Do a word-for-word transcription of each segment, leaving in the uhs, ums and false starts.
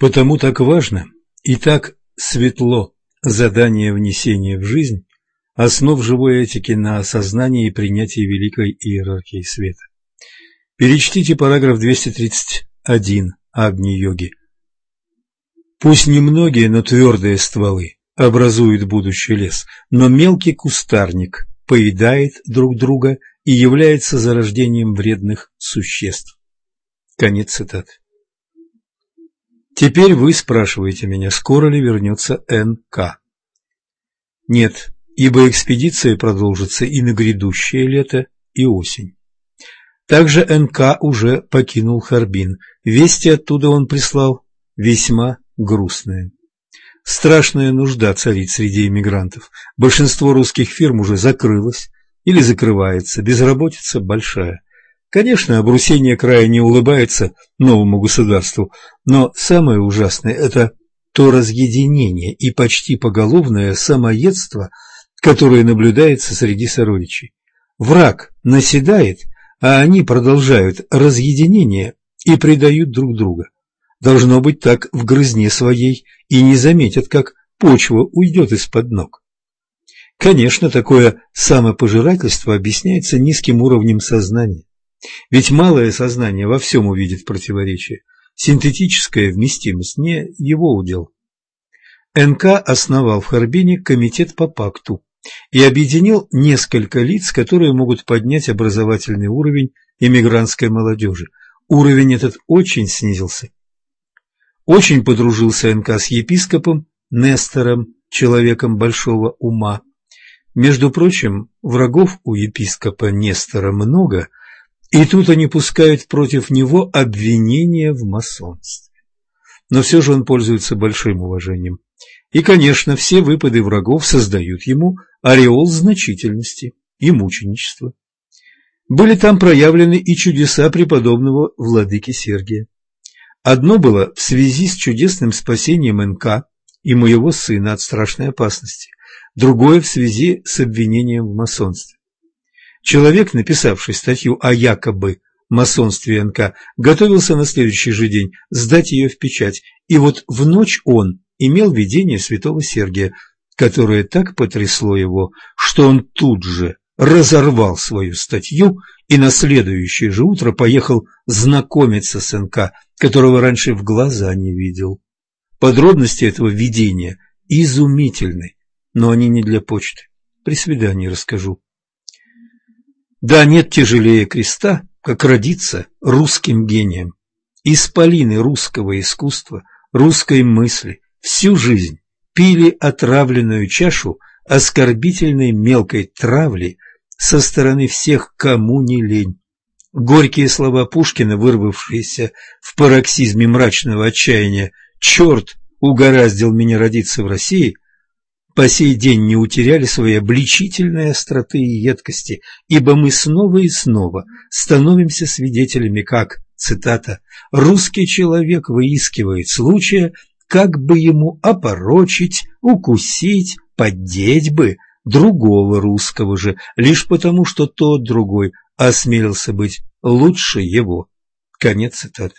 Потому так важно и так светло задание внесения в жизнь основ живой этики на осознании и принятии великой иерархии света. Перечтите параграф двести тридцать один Агни-йоги. Пусть немногие, но твердые стволы образуют будущий лес, но мелкий кустарник поедает друг друга и является зарождением вредных существ. Конец цитаты. Теперь вы спрашиваете меня, скоро ли вернется Эн Ка. Нет, ибо экспедиция продолжится и на грядущее лето, и осень. Также Эн Ка уже покинул Харбин. Вести оттуда он прислал весьма грустные. Страшная нужда царит среди эмигрантов. Большинство русских фирм уже закрылось или закрывается, безработица большая. Конечно, обрусение края не улыбается новому государству, но самое ужасное – это то разъединение и почти поголовное самоедство, которое наблюдается среди сородичей. Враг наседает, а они продолжают разъединение и предают друг друга. Должно быть так в грызне своей и не заметят, как почва уйдет из-под ног. Конечно, такое самопожирательство объясняется низким уровнем сознания. Ведь малое сознание во всем увидит противоречие. Синтетическая вместимость не его удел. Эн Ка основал в Харбине комитет по пакту и объединил несколько лиц, которые могут поднять образовательный уровень эмигрантской молодежи. Уровень этот очень снизился. Очень подружился Эн Ка с епископом Нестором, человеком большого ума. Между прочим, врагов у епископа Нестора много, и тут они пускают против него обвинения в масонстве. Но все же он пользуется большим уважением. И, конечно, все выпады врагов создают ему ореол значительности и мученичества. Были там проявлены и чудеса преподобного владыки Сергия. Одно было в связи с чудесным спасением Эн Ка и моего сына от страшной опасности, другое в связи с обвинением в масонстве. Человек, написавший статью о якобы масонстве Эн Ка, готовился на следующий же день сдать ее в печать, и вот в ночь он имел видение святого Сергия, которое так потрясло его, что он тут же разорвал свою статью и на следующее же утро поехал знакомиться с Эн Ка, которого раньше в глаза не видел. Подробности этого видения изумительны, но они не для почты. При свидании расскажу. Да, нет тяжелее креста, как родиться русским гением. Исполины русского искусства, русской мысли всю жизнь пили отравленную чашу оскорбительной мелкой травли со стороны всех, кому не лень. Горькие слова Пушкина, вырвавшиеся в пароксизме мрачного отчаяния «Черт угораздил меня родиться в России», по сей день не утеряли своей обличительной остроты и едкости, ибо мы снова и снова становимся свидетелями, как, цитата, «русский человек выискивает случая, как бы ему опорочить, укусить, поддеть бы другого русского же, лишь потому, что тот другой осмелился быть лучше его». Конец цитаты.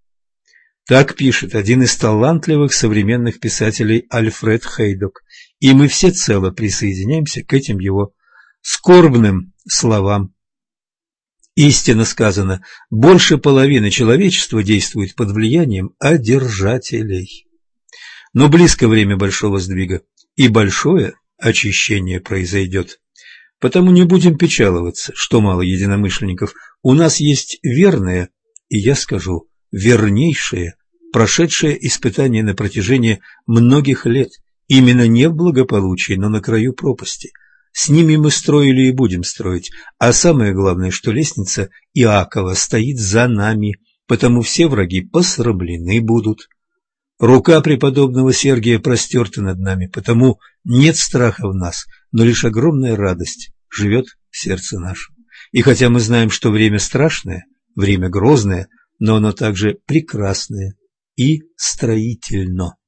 Так пишет один из талантливых современных писателей Альфред Хейдок, и мы всецело присоединяемся к этим его скорбным словам. Истинно сказано, больше половины человечества действует под влиянием одержателей. Но близко время большого сдвига, и большое очищение произойдет. Потому не будем печаловаться, что мало единомышленников. У нас есть верные, и я скажу, вернейшие, прошедшие испытания на протяжении многих лет, именно не в благополучии, но на краю пропасти. С ними мы строили и будем строить, а самое главное, что лестница Иакова стоит за нами, потому все враги посрамлены будут. Рука преподобного Сергия простерта над нами, потому нет страха в нас, но лишь огромная радость живет в сердце нашем. И хотя мы знаем, что время страшное, время грозное, но оно также прекрасное и строительно.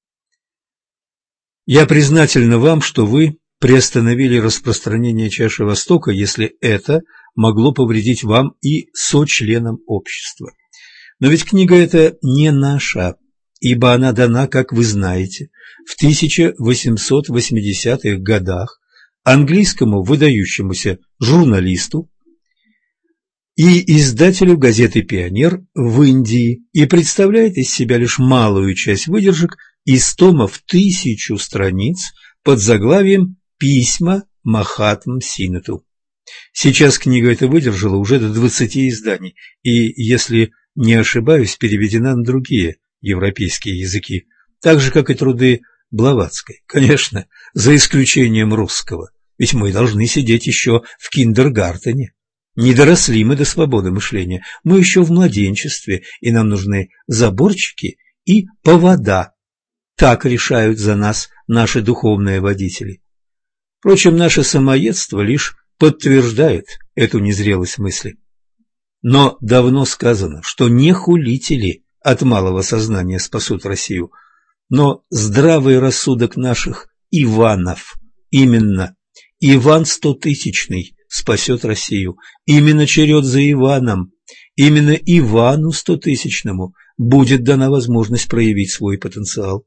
Я признательна вам, что вы приостановили распространение чаши Востока, если это могло повредить вам и сочленам общества. Но ведь книга эта не наша, ибо она дана, как вы знаете, в тысяча восемьсот восьмидесятых годах английскому выдающемуся журналисту и издателю газеты «Пионер» в Индии и представляет из себя лишь малую часть выдержек из тома в тысячу страниц под заглавием «Письма Махатм Синату». Сейчас книга эта выдержала уже до двадцати изданий и, если не ошибаюсь, переведена на другие европейские языки, так же, как и труды Блаватской, конечно, за исключением русского, ведь мы должны сидеть еще в киндергартене. Не доросли мы до свободы мышления, мы еще в младенчестве, и нам нужны заборчики и повода. Так решают за нас наши духовные водители. Впрочем, наше самоедство лишь подтверждает эту незрелость мысли. Но давно сказано, что не хулители от малого сознания спасут Россию, но здравый рассудок наших Иванов, именно Иван Стотысячный спасет Россию, именно черед за Иваном, именно Ивану Стотысячному будет дана возможность проявить свой потенциал.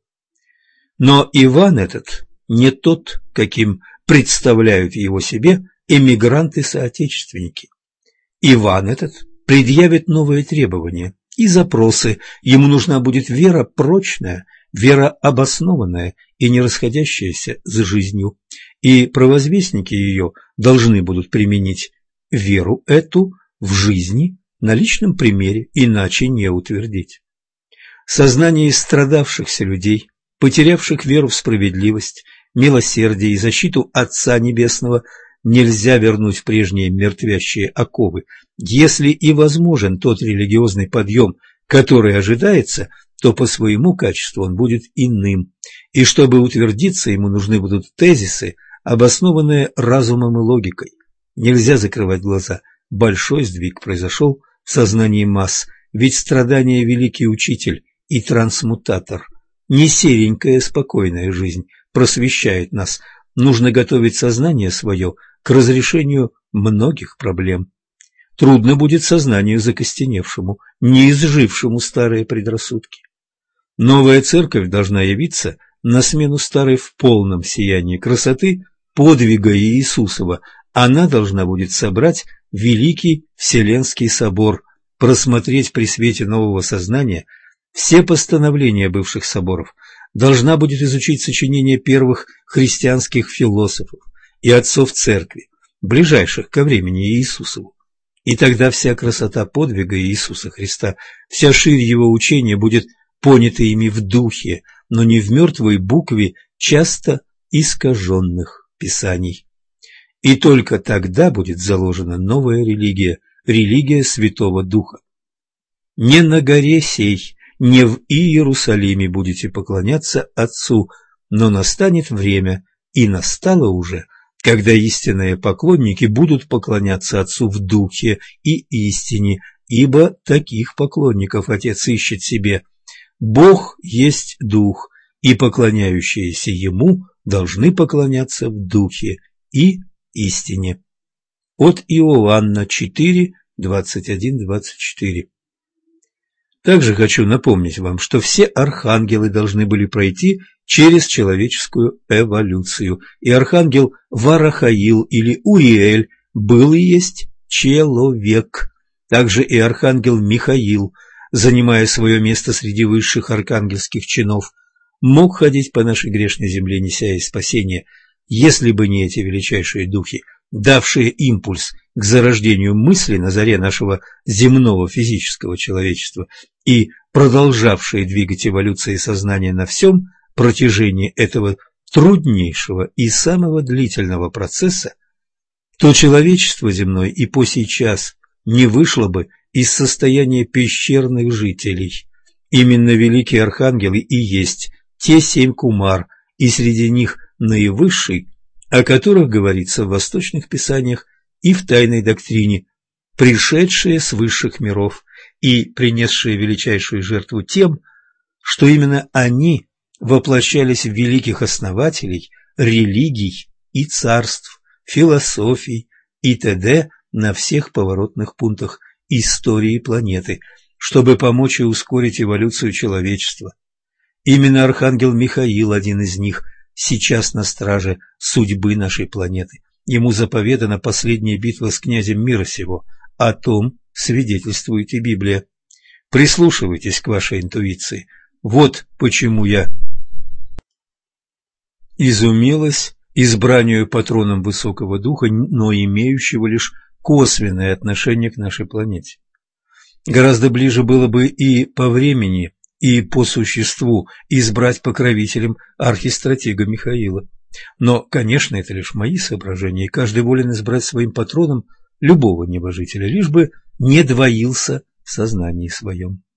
Но Иван этот не тот, каким представляют его себе эмигранты-соотечественники. Иван этот предъявит новые требования и запросы, ему нужна будет вера прочная, вера обоснованная и не расходящаяся с жизнью, и провозвестники ее должны будут применить веру эту в жизни на личном примере, иначе не утвердить. Сознание истрадавшихся людей, потерявших веру в справедливость, милосердие и защиту Отца Небесного, нельзя вернуть в прежние мертвящие оковы. Если и возможен тот религиозный подъем, который ожидается, то по своему качеству он будет иным, и чтобы утвердиться, ему нужны будут тезисы, обоснованные разумом и логикой. Нельзя закрывать глаза. Большой сдвиг произошел в сознании масс, ведь страдание – великий учитель и трансмутатор. Не серенькая спокойная жизнь просвещает нас. Нужно готовить сознание свое к разрешению многих проблем. Трудно будет сознанию закостеневшему, не изжившему старые предрассудки. Новая церковь должна явиться на смену старой в полном сиянии красоты, подвига Иисусова. Она должна будет собрать великий Вселенский собор, просмотреть при свете нового сознания все постановления бывших соборов, должна будет изучить сочинения первых христианских философов и отцов церкви, ближайших ко времени Иисусову. И тогда вся красота подвига Иисуса Христа, вся ширь его учения будет понята ими в духе, но не в мертвой букве часто искаженных писаний. И только тогда будет заложена новая религия, религия Святого Духа. Не на горе сей, не в Иерусалиме будете поклоняться Отцу, но настанет время, и настало уже, когда истинные поклонники будут поклоняться Отцу в Духе и истине, ибо таких поклонников Отец ищет себе. Бог есть Дух, и поклоняющиеся Ему должны поклоняться в Духе и истине. От Иоанна четыре, двадцать один двадцать четыре. Также хочу напомнить вам, что все архангелы должны были пройти через человеческую эволюцию, и архангел Варахаил или Уриэль был и есть человек. Также и архангел Михаил, занимая свое место среди высших архангельских чинов, мог ходить по нашей грешной земле, неся ей спасение, если бы не эти величайшие духи, давшие импульс к зарождению мысли на заре нашего земного физического человечества и продолжавшие двигать эволюцией сознания на всем протяжении этого труднейшего и самого длительного процесса, то человечество земное и по сейчас не вышло бы из состояния пещерных жителей. Именно великие архангелы и есть те семь кумар, и среди них наивысший, о которых говорится в восточных писаниях и в тайной доктрине, пришедшие с высших миров и принесшие величайшую жертву тем, что именно они воплощались в великих основателей религий и царств, философий и т.д. на всех поворотных пунктах истории планеты, чтобы помочь и ускорить эволюцию человечества. Именно архангел Михаил, один из них, сейчас на страже судьбы нашей планеты. Ему заповедана последняя битва с князем мира сего. О том свидетельствует и Библия. Прислушивайтесь к вашей интуиции. Вот почему я изумилась избранию патроном высокого духа, но имеющего лишь косвенное отношение к нашей планете. Гораздо ближе было бы и по времени, и по существу избрать покровителем архистратега Михаила. Но, конечно, это лишь мои соображения, и каждый волен избрать своим патроном любого небожителя, лишь бы не двоился в сознании своем.